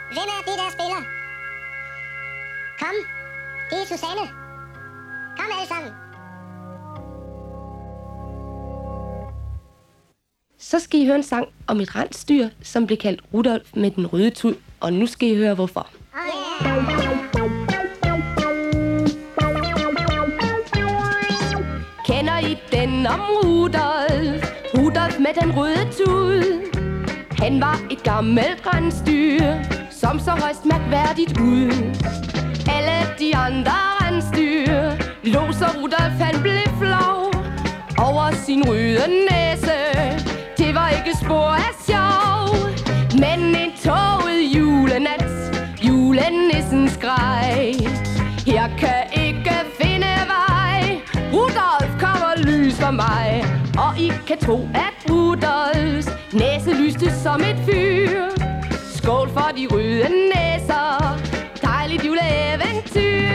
Hvem er det, der spiller? Kom, det er Susanne. Kom alle sammen. Så skal I høre en sang om et rensdyr, som blev kaldt Rudolf med den røde tud, og nu skal I høre hvorfor. Kender I den om Rudolf? Rudolf med den røde tud. Han var et gammelt rensdyr, som så højst mærkværdigt ud. Alle de andre rensdyr lå, så Rudolf han blev flov over sin røde næse. Det var ikke spor af sjov, men en tåget julenat, julenissen skreg. Her kan ikke finde vej, Rudolf kommer lys for mig. Og I kan tro, at Rudolfs næse lyste som et fyr. Skål for de røde næser, dejligt juleeventyr.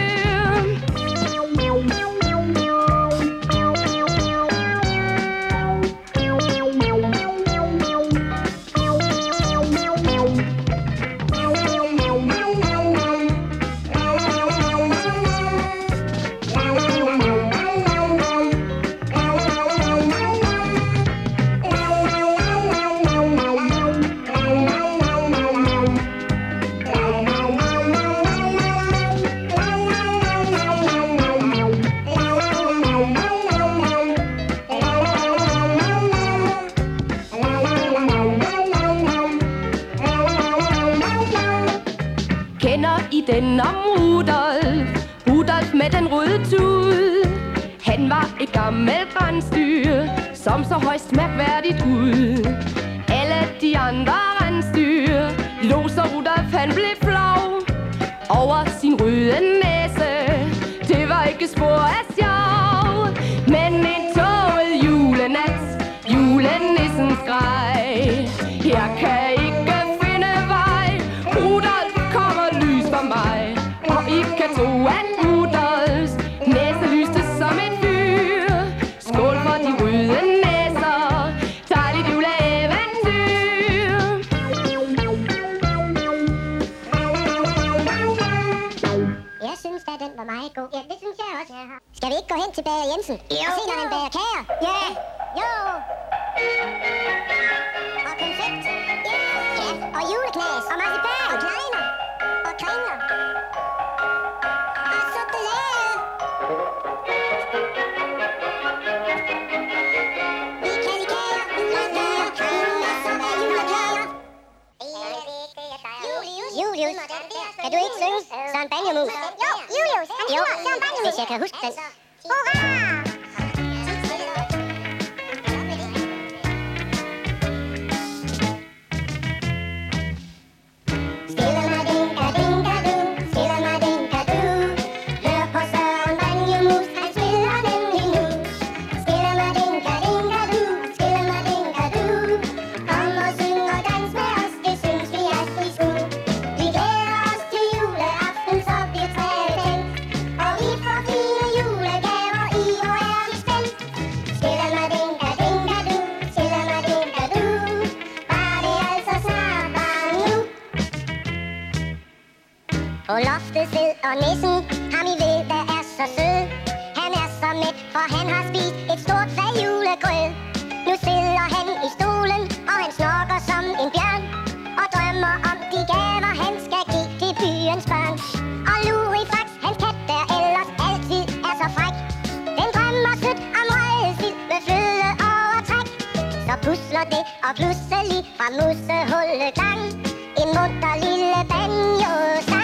Den om Rudolf, Rudolf med den røde tud. Han var et gammelt rensdyr, som så højst mærkværdigt ud. Alle de andre rensdyr lå, så Rudolf han blev flov over sin røde næse. Det var ikke spor af sjov, men en tåget julenat, julenissen skreg. Her kan ikke finde vej, Rudolf kommer lys for mig. Og I kan tro, at Rudolfs næse lyste som et fyr. Skål for de røde næser, dejligt juleeventyr. Jeg synes da, den var meget god. Ja, det synes jeg også. Skal vi ikke gå hen til Bager Jensen? Jo. Og se, når han bager kager? Ja. Jo. Og konfekt. Ja. Ja. Og juleknas. Og marcipan. Og kleiner. Og kringler. Og chokolade. Vi kan lide kager, julekager, masser af julekager. Julius, kan du ikke synge Søren Banjemus? Jo, Julius, han synger Søren Banjemus. Hvis jeg kan huske den. Hurra! På loftet sidder nissen, ham I ved, der er så sød. Han er så mæt, for han har spist et stort fad julegrød. Nu sidder han i stolen, og han snorker som en bjørn, og drømmer om de gaver, han skal give til byens børn. Og Lurifax, hans kat, der ellers altid er så fræk, den drømmer sødt om rødsild med fløde overtræk. Så pusler det, og pludselig fra musehullet gang en munter lille banjo-sang.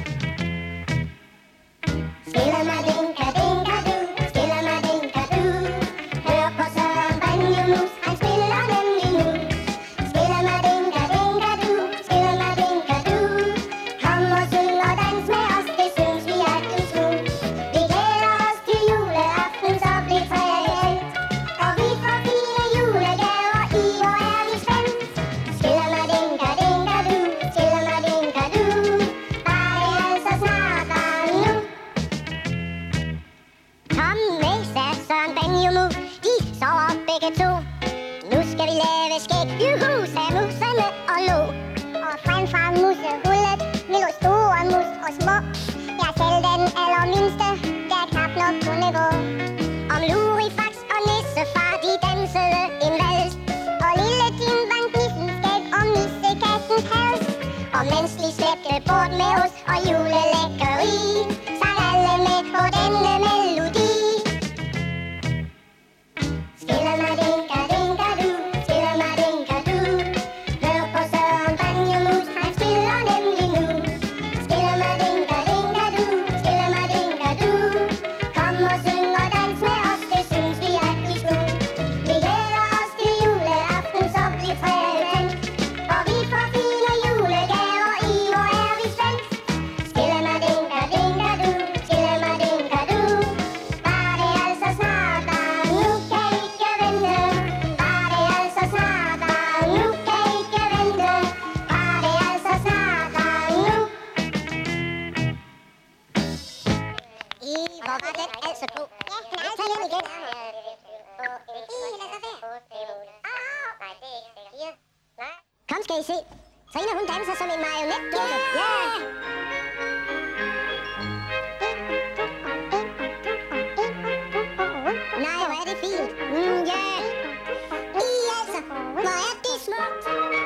Stiller mig dinka-dinka-du, stiller mig dinka-du. Hør på Søren Banjemus, han spiller nemlig nu. Stiller mig dinka-dinka-du, stiller mig dinka-du. Kom og syng og dans med os, det synes vi er du skulle. Vi glæder os til juleaften, så bliv træet. Og vi får fine julegaver, i hvor er vi spændt. Stiller mig dinka-dinka-du, stiller mig og mens vi slæbte bort med os og julelækkeri, sang alle med på denne melodi. Skillemadinka-dinka-du, skillemadinka-du, hør på Søren Banjemus, han spiller nemlig nu. Skillemadinka-dinka-du, skillemadinka-du, kom og syng og dans med os, det synes vi at vi skulle. Vi glæder os til juleaften, så bliv træet tændt, og vi får fine julegaver i, hvor er vi spændt. Skillemadinka-dinka-du, skillemadinka-du, var det altså snart, og nu kan ikke vente. Var det altså snart, og nu kan ikke vente. Var det altså snart, og nu. Hvor var den altså god. Ja, den er altid igen. Kom, skal I se. Trine, hun danser som en marionetdukke. Ja! Nej, hvor er det fint. Ja. Altså, hvor er det smukt.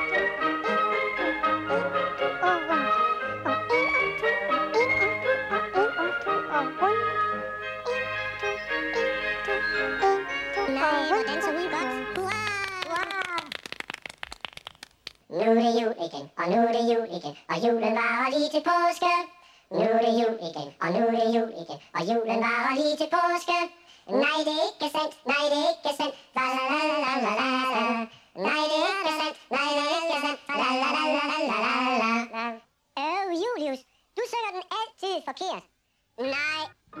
Nej, hvor danser hun godt. Wow. Nu er det jul igen, og nu er det jul igen, og julen varer lige til påske. Nu er det jul igen, og nu er det jul igen, og julen varer lige til påske. Nej, det er ikke sandt, nej, det er ikke sandt, la la la la la la la. Nej, det er ikke sandt, nej, det er ikke sandt, la la la la la la la. Julius, du synger den altid forkert. Nej.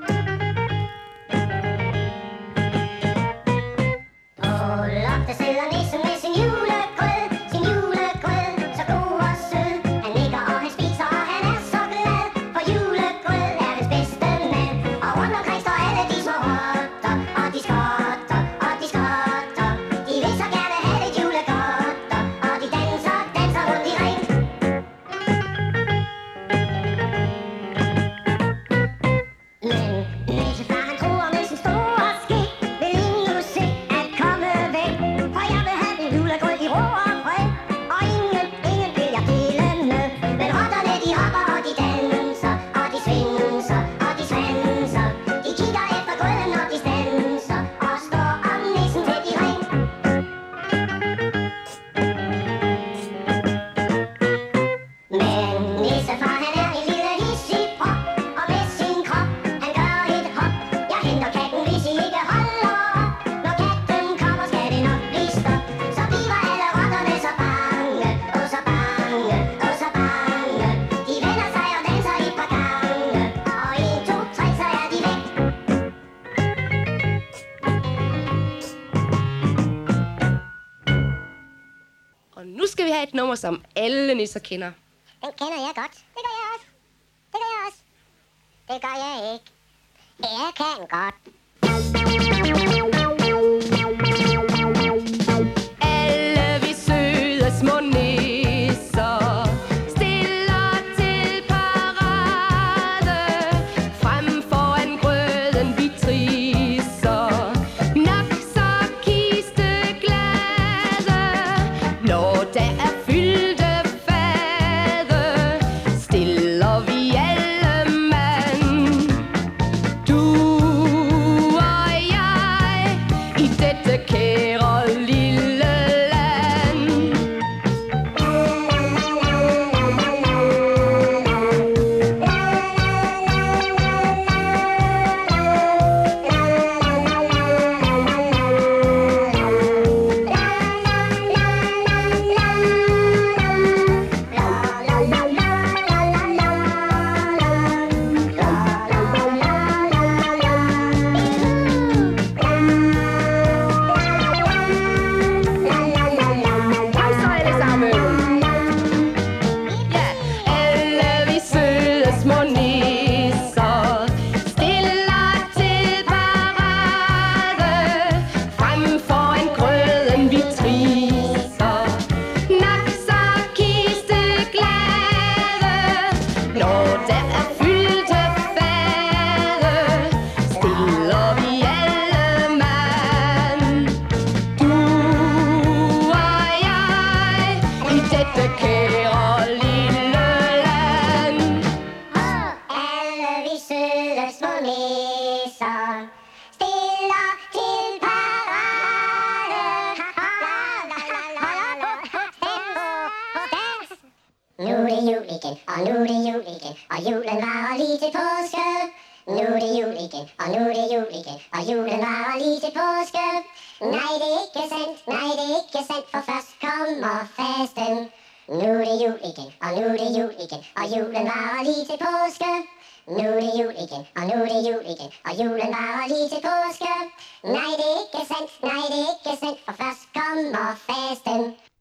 På loftet sidder nissen med sin julegrød, så god og sød. Han nikker og han spiser, og han er så glad, for julegrød er hans bedste mad. Og rundt omkring står alle de små rotter, og de skotter, og de skotter. De vil så gerne have lidt julegodter, og de danser, danser rundt i ring. Men nissefar han tror med sin store skæg, vil ingen nu se at komme væk. For jeg vil have den julegrød i ro og fred, og ingen vil jeg dele med. Men rotterne de hopper og de danser, og de svinser, og de svanser. De kigger efter grøden når de standser, og står om nissen tæt i ring. Men nissefar han er en lille hissig prop, og med sin krop han gør et hop. Jeg henter katten, hvis I ikke holder op. Når katten kommer, skal det nok blive stop. Så bliver alle rotterne så bange, og så bange, og så bange. De vender sig og danser et par gange, og 1, 2, 3, så er de væk. Og nu skal vi have et nummer, som alle nisser kender. Den kender jeg godt. Det gør jeg også. Det gør jeg også. Det gør jeg ikke. Jeg kan godt. Alle vi søde små nisser stiller til parade. Frem foran grøden vi trisser, nok så kisteglade. Når der er fyldte fade, stiller vi alle mand. Du og jeg Nu er det jul igen, og nu er det jul igen, og julen varer lige til påske. Nu er det jul igen, og nu er det jul igen, og julen varer lige til påske. Nej, det er ikke sandt, nej, det er ikke sandt, for først kommer fasten. Nu er det jul igen, og nu er det jul igen, og julen varer lige til påske. Nu er det jul igen, og nu er det jul igen, og julen varer lige til påske. Nej, det er ikke sandt, nej, det er ikke sandt, for først kommer fasten.